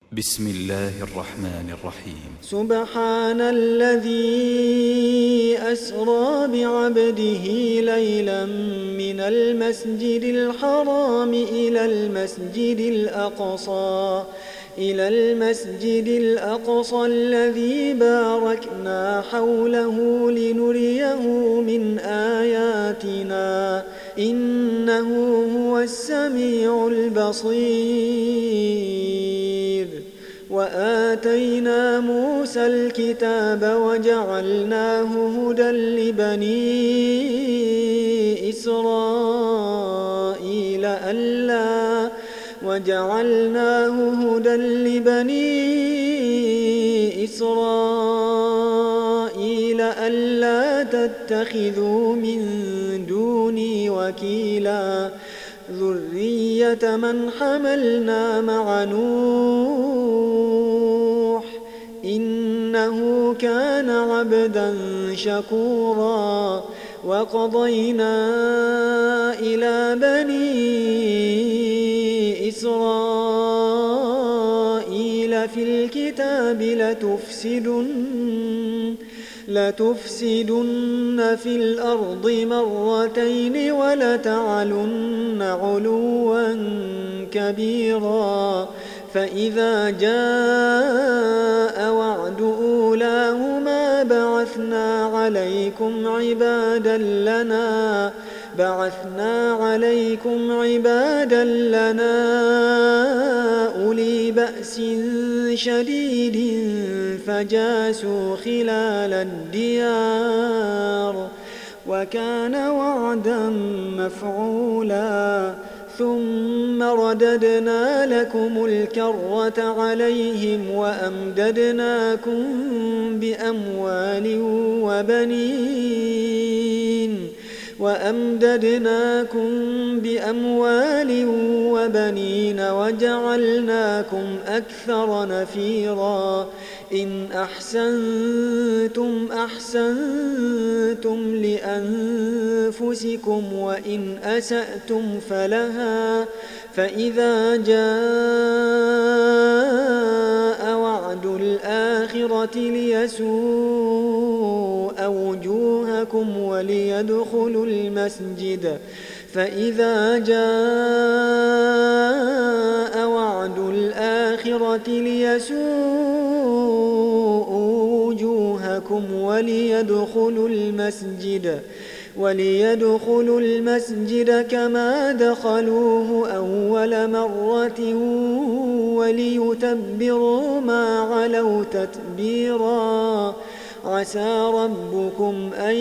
بسم الله الرحمن الرحيم. سبحان الذي أسرى بعبده ليلا من المسجد الحرام إلى المسجد الأقصى الذي باركنا حوله لنريه من آياتنا إنه هو السميع البصير. وآتينا موسى الكتاب وجعلناه هدى لبني إسرائيل ألا تتخذوا من دوني وكيلا ذرية من حملنا مع نوح إنه كان عبدا شكورا. وقضينا إلى بني إسرائيل في الكتاب لتفسدن في الأرض مرتين ولتعلن علوا كبيرا. فإذا جاء وعد أولاهما بعثنا عليكم عبادا لنا أولي بأس شديد فجاسوا خلال الديار وكان وعدا مفعولا. ثم رددنا لكم الكرة عليهم وأمددناكم بأموال وبنين وجعلناكم أكثر نفيرا. إن أحسنتم لأنفسكم وإن أسأتم فلها. فإذا جاء وعد الآخرة ليسوء وجوهكم وليدخلوا المسجد كما دخلوه أول مرة وليتبروا ما علوا تتبيرا. عسى ربكم أن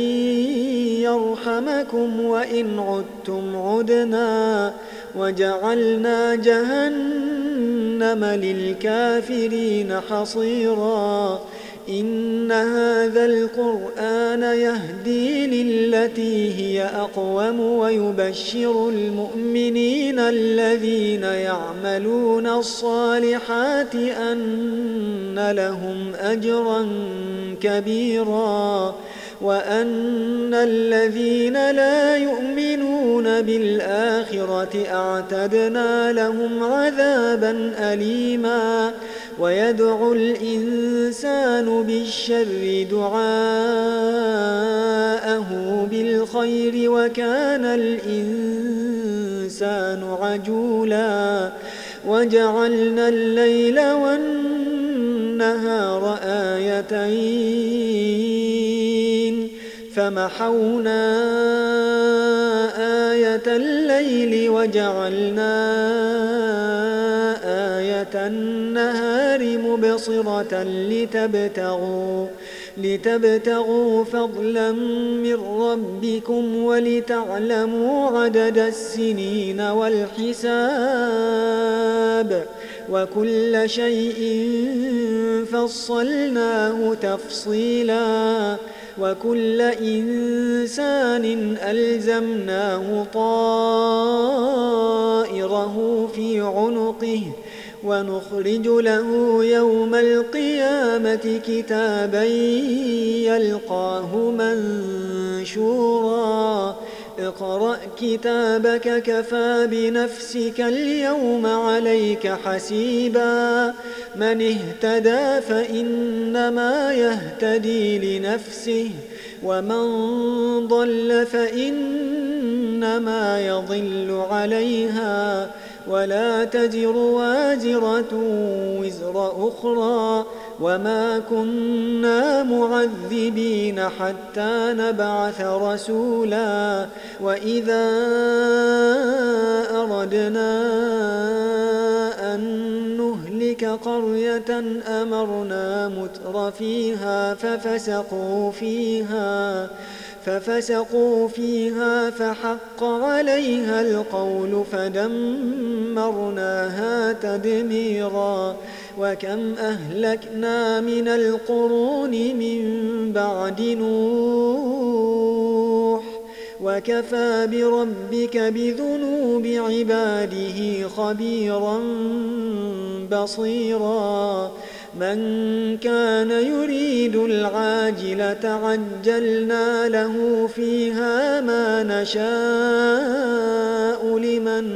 يرحمكم وإن عدتم عدنا وجعلنا جهنم للكافرين حصيرا. إن هذا القرآن يهدي للتي هي أقوم ويبشر المؤمنين الذين يعملون الصالحات أن لهم أجرا كبيرا وأن الذين لا يؤمنون بالآخرة أعتدنا لهم عذابا أليما. ويدعو الإنسان بالشر دعاءه بالخير وكان الإنسان عجولا. وجعلنا الليل والنهار آيتين فمحونا آية الليل وجعلنا آية النهار مبصرة لتبتغوا فضلا من ربكم ولتعلموا عدد السنين والحساب وكل شيء فصلناه تفصيلا. وكل إنسان ألزمناه طائره في عنقه ونخرج له يوم القيامة كتابا يلقاه منشورا. اقرأ كتابك كفى بنفسك اليوم عليك حسيبا من اهتدى فإنما يهتدي لنفسه ومن ضل فإنما يضل عليها ولا تزر وازرة وزر أخرى وما كنا معذبين حتى نبعث رسولا وإذا أردنا أن نهلك قرية أمرنا متر فيها ففسقوا فيها فحق عليها القول فدمرناها تدميرا وكم أهلكنا من القرون من بعد نوح وكفى بربك بذنوب عباده خبيرا بصيرا من كان يريد العاجلة عجلنا له فيها ما نشاء لمن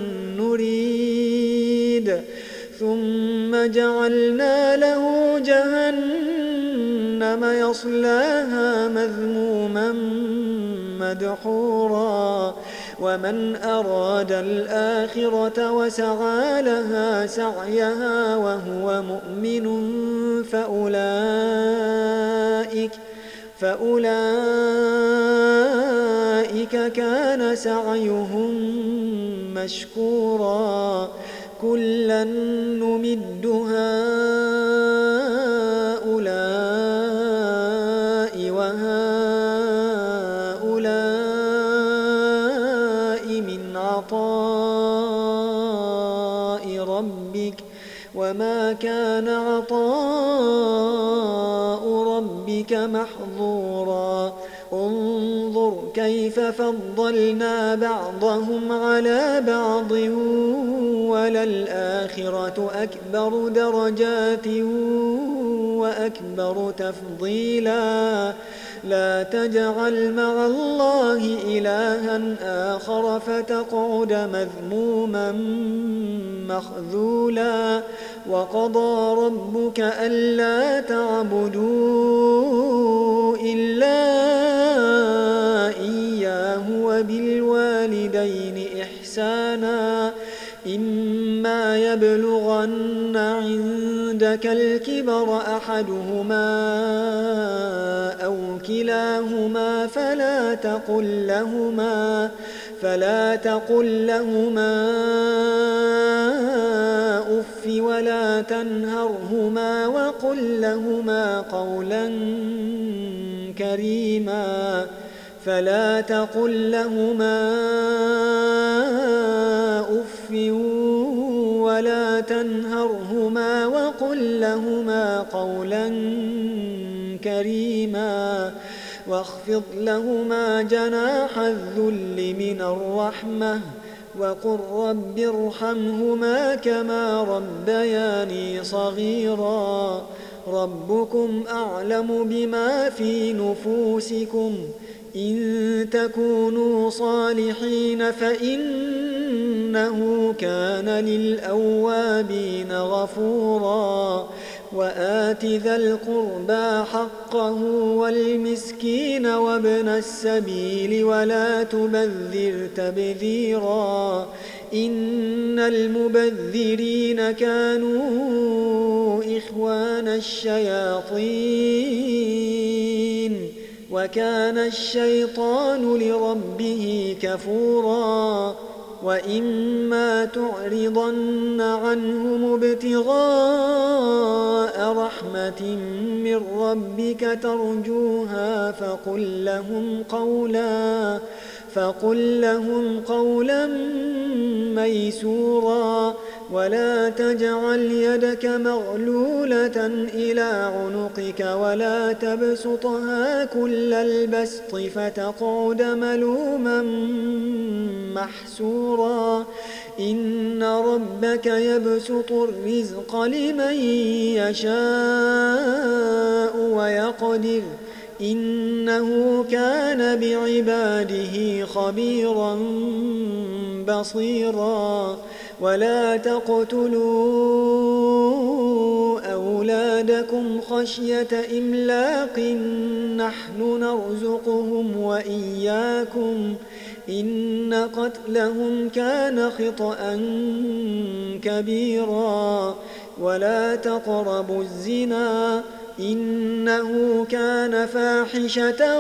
نريد ثم جعلنا له جهنم يصلاها مذموما مدحورا ومن أراد الآخرة وسعى لها سعيها وهو مؤمن فأولئك كان سعيهم مشكورا كلا نمد هؤلاء وهؤلاء من عطاء ربك وما كان عطاء ربك محظورا انظر كيف فضلنا بعضهم على بعض وللآخرة أكبر درجات وأكبر تفضيلا لا تجعل مع الله إلها آخر فتقعد مذموما مخذولا وقضى ربك ألا تعبدوا إلا إياه وبالوالدين إحسانا إما يبلغن عندك الكبر أحدهما أو كلاهما فلا تقل لهما أف ولا تنهرهما وقل لهما قولا كريما فلا تقل لهما أف ولا تنهرهما وقل لهما قولا كريما واخفض لهما جناح الذل من الرحمة وقل رب ارحمهما كما ربياني صغيرا ربكم أعلم بما في نفوسكم إن تكونوا صالحين فإنه كان للأوابين غفورا وآت ذا القربى حقه والمسكين وابن السبيل ولا تبذر تبذيرا إن المبذرين كانوا إخوان الشياطين وكان الشيطان لربه كفورا وإما تعرضن عنهم ابتغاء رحمة من ربك ترجوها فقل لهم قولا ميسورا ولا تجعل يدك مغلولة إلى عنقك ولا تبسطها كل البسط فتقعد ملوما محسورا إن ربك يبسط الرزق لمن يشاء ويقدر إنه كان بعباده خبيرا بصيرا ولا تقتلوا أولادكم خشية إملاق نحن نرزقهم وإياكم إن قتلهم كان خطأ كبيرا ولا تقربوا الزنا إنه كان فاحشة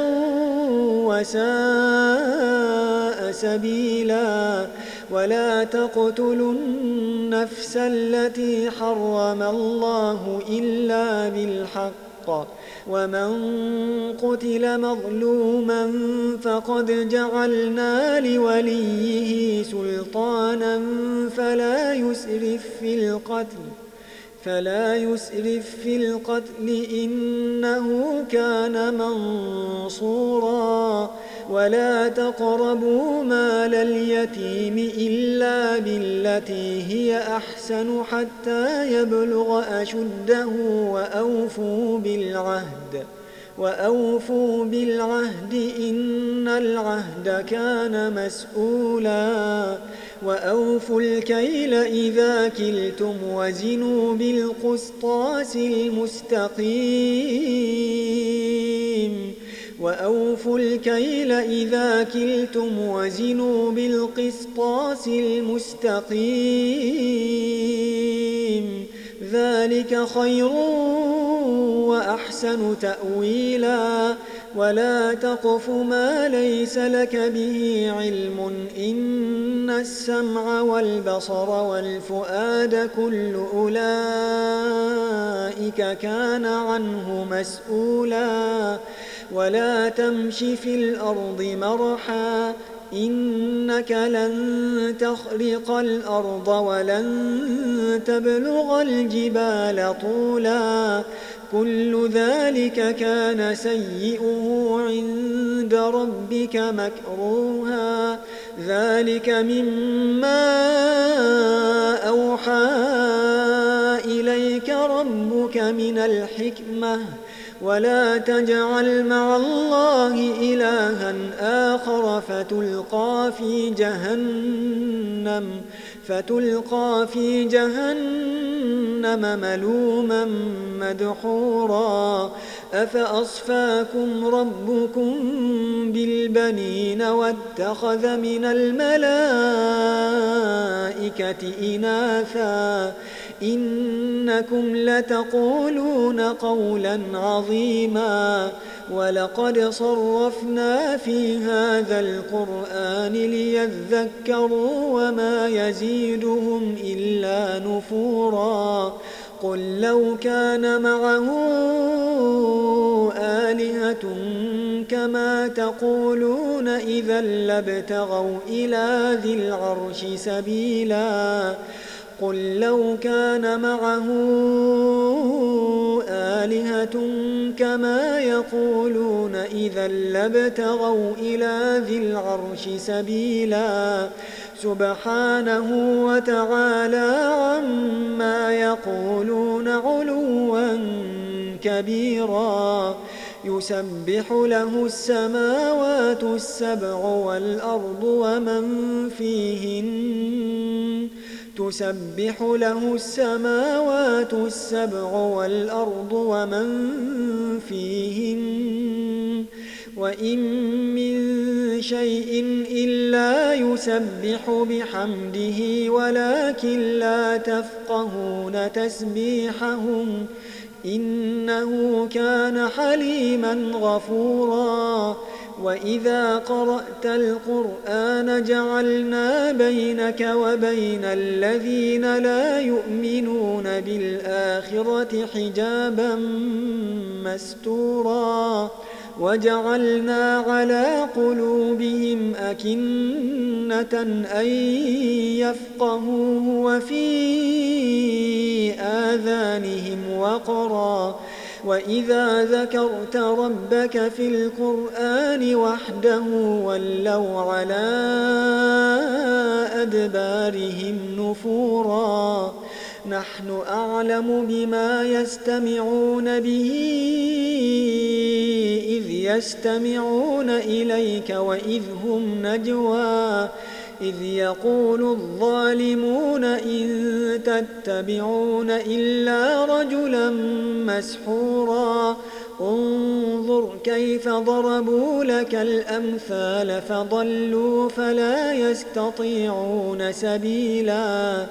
وساء سبيلا ولا تقتلوا النفس التي حرم الله إلا بالحق ومن قتل مظلوما فقد جعلنا لوليه سلطانا فلا يسرف في القتل إنه كان منصورا ولا تقربوا مال اليتيم إلا بالتي هي أحسن حتى يبلغ أشده وأوفوا بالعهد إن العهد كان مسؤولا وأوفوا الكيل إذا كلتم وزنوا بالقسطاس المستقيم وأوفوا الكيل إذا كلتم وزنوا بالقسطاس المستقيم ذلك خير وأحسن تأويلا ولا تقف ما ليس لك به علم إن السمع والبصر والفؤاد كل أولئك كان عنه مسؤولا ولا تمش في الأرض مرحا إنك لن تخرق الأرض ولن تبلغ الجبال طولا كل ذلك كان سيئه عند ربك مكروها ذلك مما أوحى إليك ربك من الحكمة ولا تجعل مع الله إلها آخر فتلقى في جهنم ملوما مدحورا أفأصفاكم ربكم بالبنين واتخذ من الملائكة إناثا إنكم لتقولون قولا عظيما ولقد صرفنا في هذا القرآن ليذكروا وما يزيدهم إلا نفورا قل لو كان معه آلهة كما تقولون إذا لابتغوا إلى ذي العرش سبيلا قل لو كان معه آلهة كما يقولون إذا لابتغوا إلى ذي العرش سبيلا سبحانه وتعالى عما يقولون علوا كبيرا يسبح له السماوات السبع والأرض ومن فيهن تسبح له السماوات السبع والأرض ومن فيهن وإن من شيء إلا يسبح بحمده ولكن لا تفقهون تسبيحهم إنه كان حليما غفورا وإذا قرأت القرآن جعلنا بينك وبين الذين لا يؤمنون بالآخرة حجابا مستورا وجعلنا على قلوبهم أكنة أن يفقهوه وفي آذانهم وقرا وإذا ذكرت ربك في القرآن وحده ولوا على أدبارهم نفورا نحن أعلم بما يستمعون به إذ يستمعون إليك وإذ هم نجوى إذ يقول الظالمون إن تتبعون إلا رجلا مسحورا انظر كيف ضربوا لك الأمثال فضلوا فلا يستطيعون سبيلا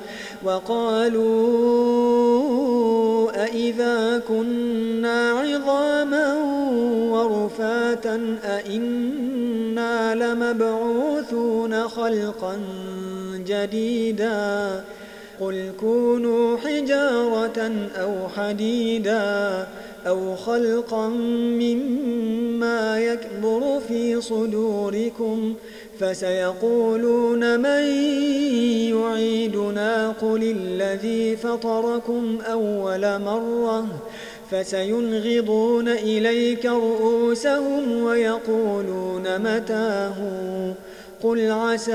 وقالوا أإذا كنا عظاما ورفاتا أإنا لمبعوثون خلقا جديدا قل كونوا حجارة أو حديدا أو خلقا مما يكبر في صدوركم فسيقولون من يعيدنا قل الذي فطركم أول مرة فسينغضون إليك رؤوسهم ويقولون متاه قل عسى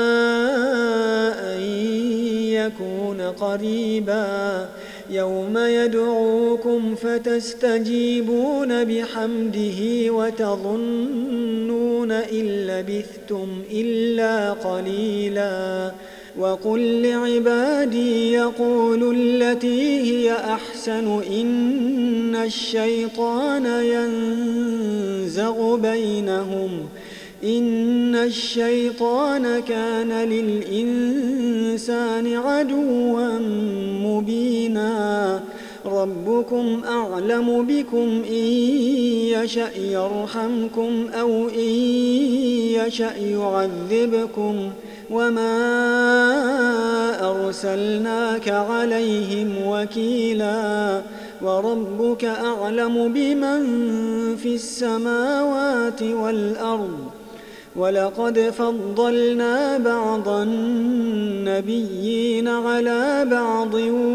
أن يكون قريبا يوم يدعوكم فتستجيبون بحمده وتظنون إن لبثتم إلا قليلا وقل لعبادي يقولوا التي هي أحسن إن الشيطان ينزغ بينهم إن الشيطان كان للإنسان عدوا مبينا ربكم أعلم بكم إن يشأ يرحمكم أو إن يشأ يعذبكم وما أرسلناك عليهم وكيلا وربك أعلم بمن في السماوات والأرض ولقد فضلنا بعض النبيين على بعض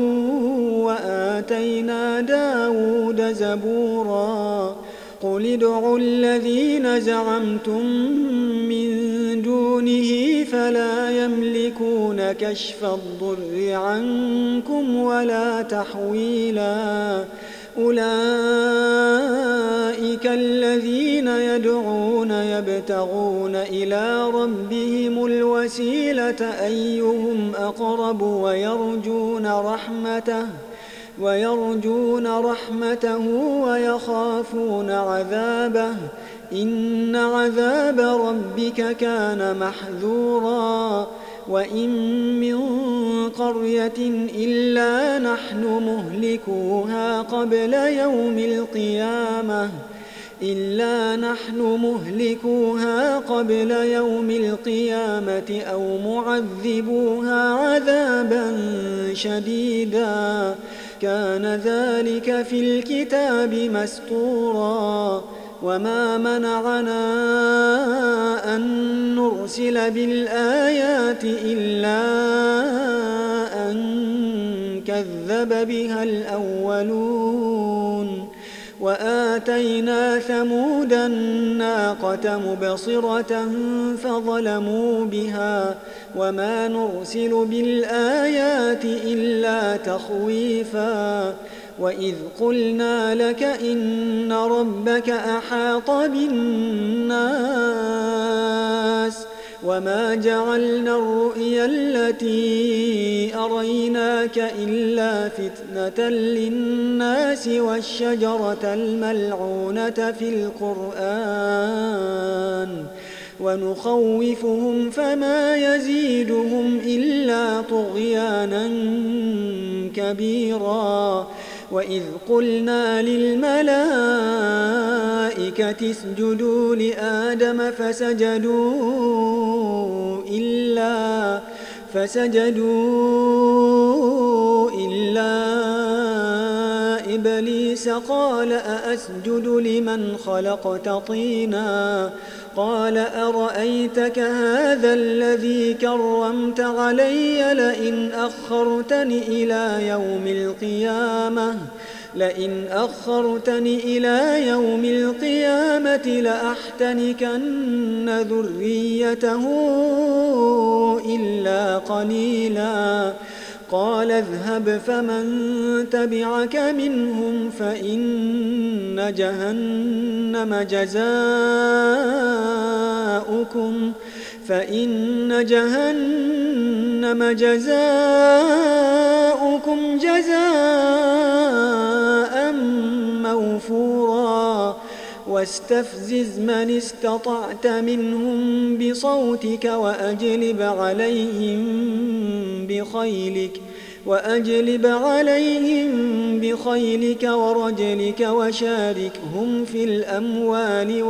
وآتينا داود زبورا قل ادعوا الذين زعمتم من دونه فلا يملكون كشف الضر عنكم ولا تحويلا أولئك الذين يدعون يبتغون إلى ربهم الوسيلة أيهم أقرب ويرجون رحمته ويخافون عذابه إن عذاب ربك كان محذورا وإن من قرية إلا نحن مهلكوها قبل يوم القيامة أو معذبوها عذابا شديدا كان ذلك في الكتاب مسطورا وما منعنا أن نرسل بالآيات إلا أن كذب بها الأولون وآتينا ثمود الناقة مبصرة فظلموا بها وما نرسل بالآيات إلا تخويفا وإذ قلنا لك إن ربك أحاط بالناس وما جعلنا الرؤيا التي أريناك إلا فتنة للناس والشجرة الملعونة في القرآن ونخوفهم فما يزيدهم إلا طغيانا كبيرا وإذ قلنا للملائكة اسجدوا لآدم فسجدوا إلا إبليس قال أأسجد لمن خلقت طينا قال أرأيتك هذا الذي كرمت علي لئن أخرتني إلى يوم القيامة لأحتنكن ذريته إلا قليلا قال اذهب فمن تبعك منهم فإن جهنم جزاؤكم جزاء موفورا واستفزز من استطعت منهم بصوتك وأجلب عليهم بخيلك ورجلك وشاركهم في الأموال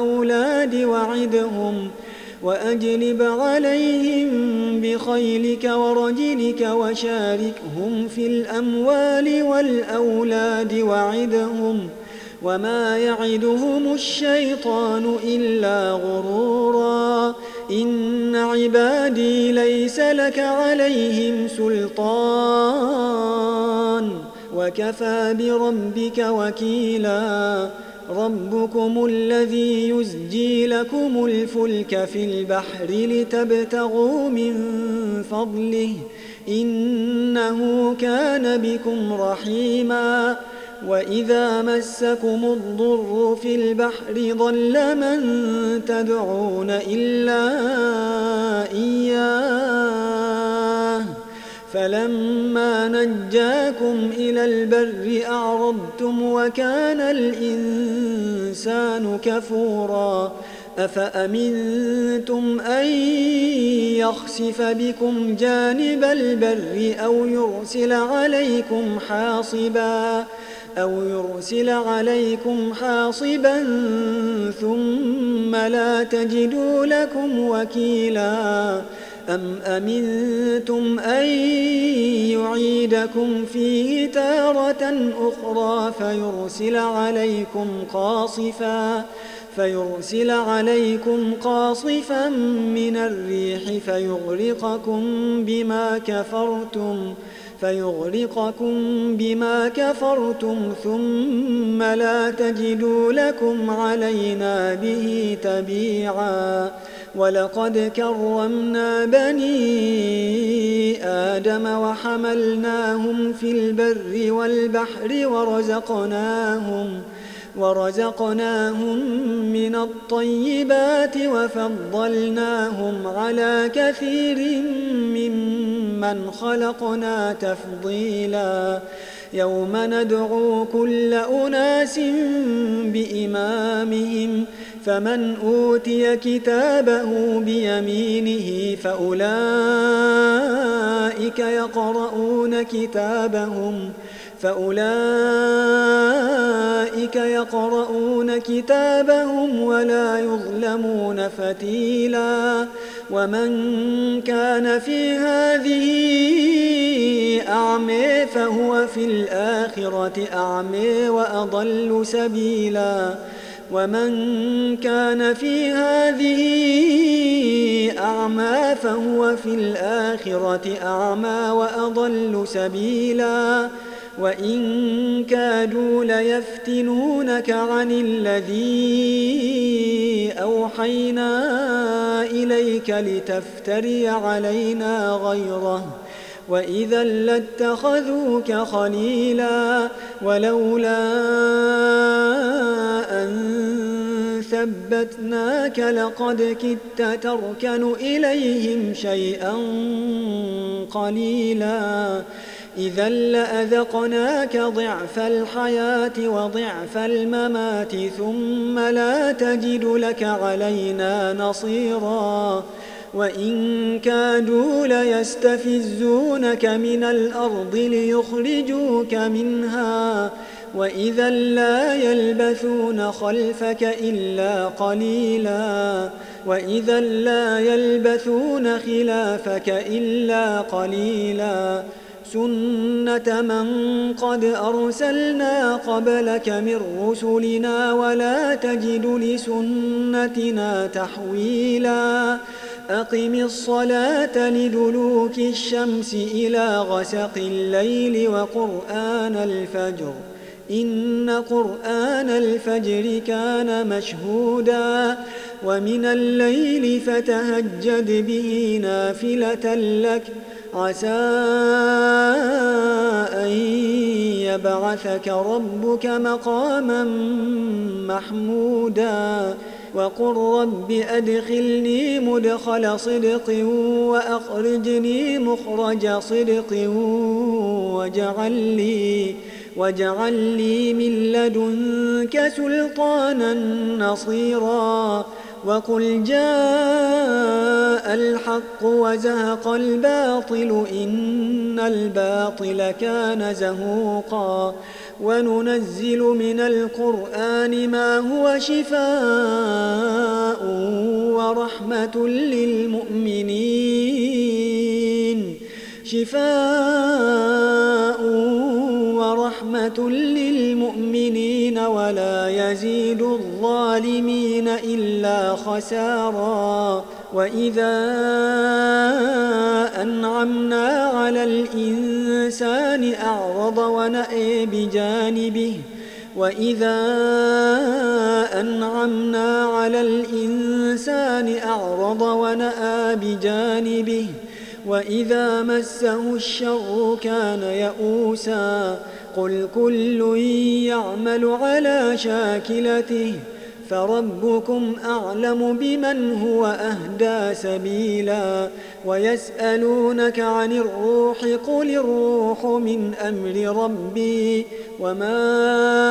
والأولاد وعدهم وما يعدهم الشيطان إلا غرورا إن عبادي ليس لك عليهم سلطان وكفى بربك وكيلا ربكم الذي يزجي لكم الفلك في البحر لتبتغوا من فضله إنه كان بكم رحيما وإذا مسكم الضر في البحر ضل من تدعون إلا إياه فلما نجاكم إلى البر أعرضتم وكان الإنسان كفورا أفأمنتم أن يخسف بكم جانب البر أو يرسل عليكم حاصبا ثم لا تجدوا لكم وكيلا أم أمنتم أن يعيدكم فيه تارة أخرى فيرسل عليكم قاصفا من الريح فيغرقكم بما كفرتم ثم لا تجدوا لكم علينا به تبيعا ولقد كرمنا بني آدم وحملناهم في البر والبحر ورزقناهم من الطيبات وفضلناهم على كثير ممن خلقنا تفضيلا يوم ندعو كل أناس بإمامهم فمن أوتي كتابه بيمينه فأولئك يقرؤون كتابهم ولا يظلمون فتيلا ومن كان في هذه أعمى فهو في الآخرة أعمى وأضل سبيلا ومن كان في هذه أعمى فهو في الآخرة أعمى وأضل سبيلا وإن كادوا ليفتنونك عن الذي أوحينا إليك لتفتري علينا غيره وإذا لاتخذوك خليلا ولولا أن ثبتناك لقد كدت تركن إليهم شيئا قليلا إذا لأذقناك ضعف الحياة وضعف الممات ثم لا تجد لك علينا نصيرا وإن كادوا ليستفزونك من الأرض ليخرجوك منها وإذا لا يلبثون خلفك إلا قليلا سنة من قد أرسلنا قبلك من رسلنا ولا تجد لسنتنا تحويلا أقم الصلاة لدلوك الشمس إلى غسق الليل وقرآن الفجر إن قرآن الفجر كان مشهودا ومن الليل فتهجد به نافلة لك عسى أن يبعثك ربك مقاما محمودا وقل رب أدخلني مدخل صدق وأخرجني مخرج صدق واجعل لي من لدنك سلطانا نصيرا وقل جاء الحق وزهق الباطل إن الباطل كان زهوقا وننزل من القرآن ما هو شفاء ورحمة للمؤمنين ولا يزيد الظالمين إلا خسارا وإذا أنعمنا على الإنسان أعرض ونأى بجانبه وإذا مسه الشر كان يئوسا قل كل يعمل على شاكلته فربكم أعلم بمن هو أهدى سبيلا ويسألونك عن الروح قل الروح من أمر ربي وما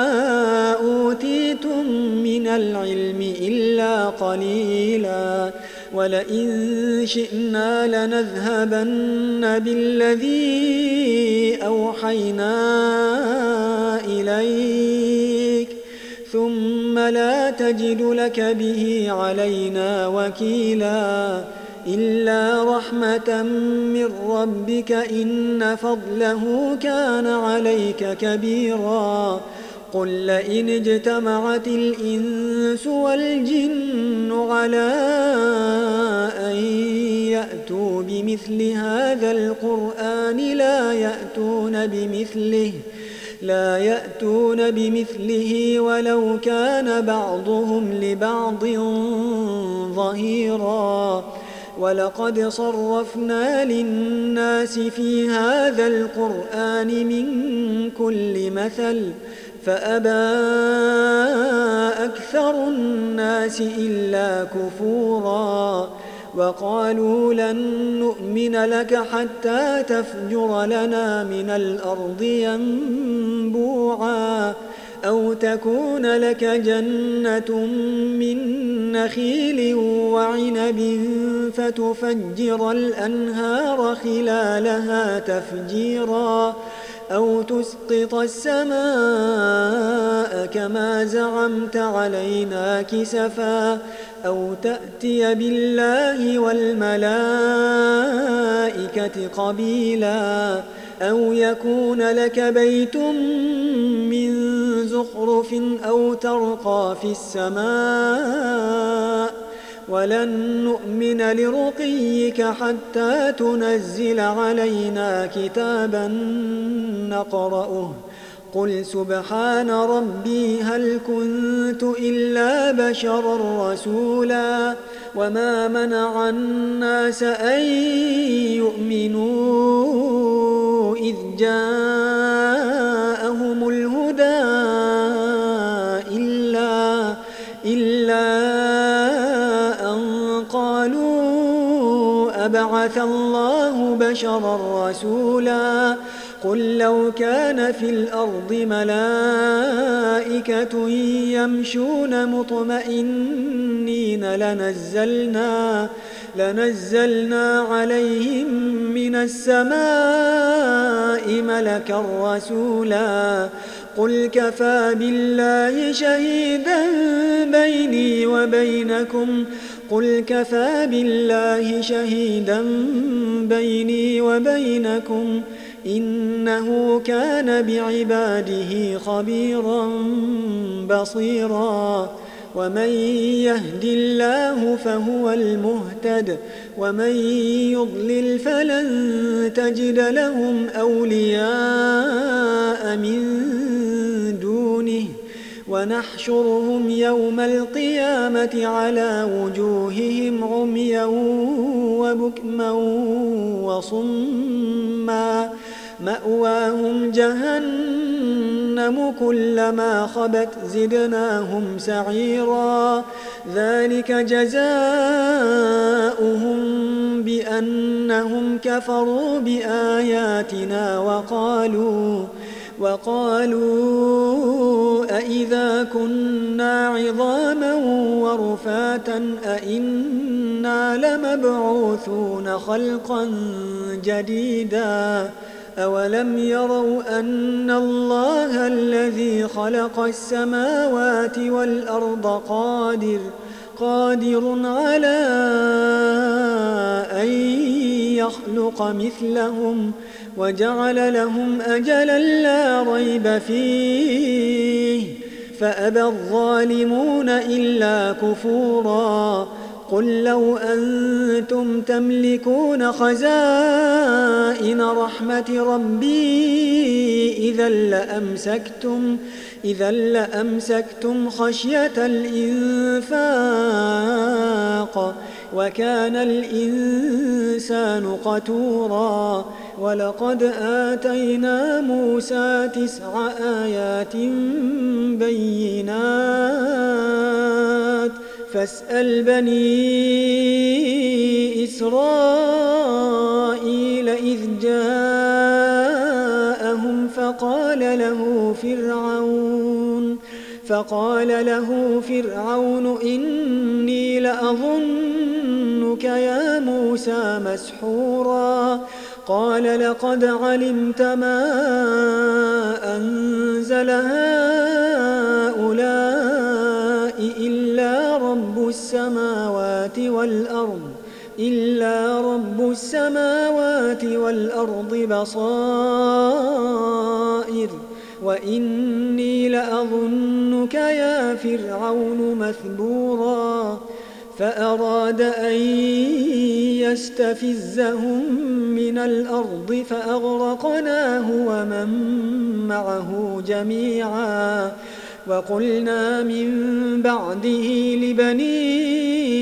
أوتيتم من العلم إلا قليلا ولئن شئنا لنذهبن بالذي أوحينا إليك ثم لا تجد لك به علينا وكيلا إلا رحمة من ربك إن فضله كان عليك كبيرا قل لئن اجتمعت الإنس والجن على أن يأتوا بمثل هذا القرآن لا يأتون بمثله ولو كان بعضهم لبعض ظهيرا ولقد صرفنا للناس في هذا القرآن من كل مثل فأبى أكثر الناس إلا كفورا وقالوا لن نؤمن لك حتى تفجر لنا من الأرض ينبوعا أو تكون لك جنة من نخيل وعنب فتفجر الأنهار خلالها تفجيرا أو تسقط السماء كما زعمت علينا كسفا أو تأتي بالله والملائكة قبيلا أو يكون لك بيت من زخرف أو ترقى في السماء ولن نؤمن لرقيك حتى تنزل علينا كتابا نقرأه قل سبحان ربي هل كنت إلا بشرا رسولا وما منع الناس أن يؤمنوا إذ جاءهم الهدى إلا أن قالوا أبعث الله بشرا رسولا قل لو كان في الأرض ملائكة يمشون مطمئنين لنزلنا عليهم من السماء ملكا رسولا قل كفى بالله شهيدا بيني وبينكم إنه كان بعباده خبيرا بصيرا ومن يهد الله فهو المهتد ومن يضلل فلن تجد لهم أولياء من دونه ونحشرهم يوم القيامة على وجوههم عميا وبكما وصما مأواهم جهنم كلما خبت زدناهم سعيرا ذلك جزاؤهم بأنهم كفروا بآياتنا وقالوا أإذا كنا عظاما ورفاتا أإنا لمبعوثون خلقا جديدا أولم يروا أن الله الذي خلق السماوات والأرض قادر على أن يخلق مثلهم وجعل لهم أجلا لا ريب فيه فأبى الظالمون إلا كفورا قل لو أنتم تملكون خزائن رحمة ربي إذا لأمسكتم خشية الإنفاق وكان الإنسان قتورا ولقد آتينا موسى 9 آيات بينات فاسأل بني إسرائيل إذ جاءهم فقال له فرعون إني لأظنك يا موسى مسحورا قال لقد علمت ما أنزل هؤلاء إلا رب السماوات والأرض بصائر وإني لأظنك يا فرعون مثبورا فأراد أن يستفزهم من الأرض فأغرقناه ومن معه جميعا وقلنا من بعده لبني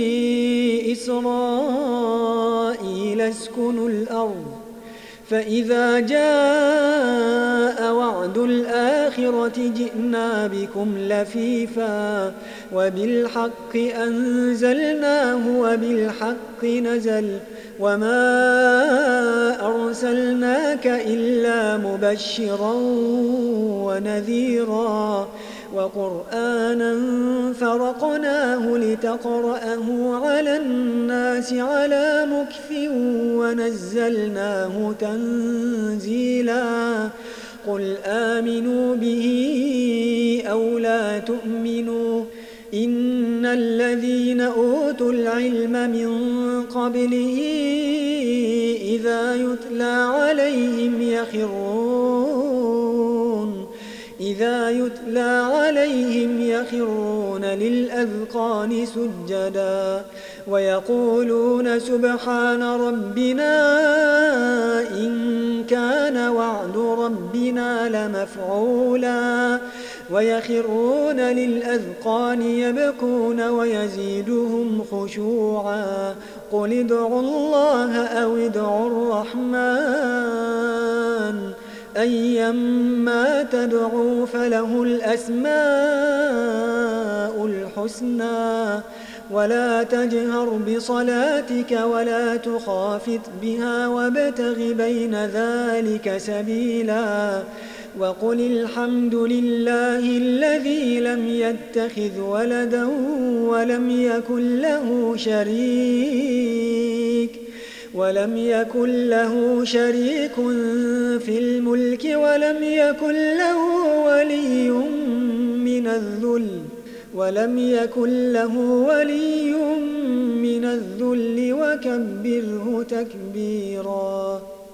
إسرائيل اسكنوا الأرض فإذا جاء وعد الآخرة جئنا بكم لفيفا وبالحق أنزلناه وبالحق نزل وما أرسلناك إلا مبشرا ونذيرا وقرآنا فرقناه لتقرأه على الناس على مكث ونزلناه تنزيلا قل آمنوا به أو لا تؤمنوا إن الذين أوتوا العلم من قبله إذا يتلى عليهم يخرون للأذقان سجدا ويقولون سبحان ربنا إن كان وعد ربنا لمفعولا ويخرون للأذقان يبكون ويزيدهم خشوعا قل ادعوا الله أو ادعوا الرحمن أيما تدعوا فله الأسماء الحسنى ولا تجهر بصلاتك ولا تخافت بها وابتغ بين ذلك سبيلا وقل الحمد لله الذي لم يتخذ ولدا ولم يكن له شريك في الملك ولم يكن له ولي من الذل وكبره تكبيرا.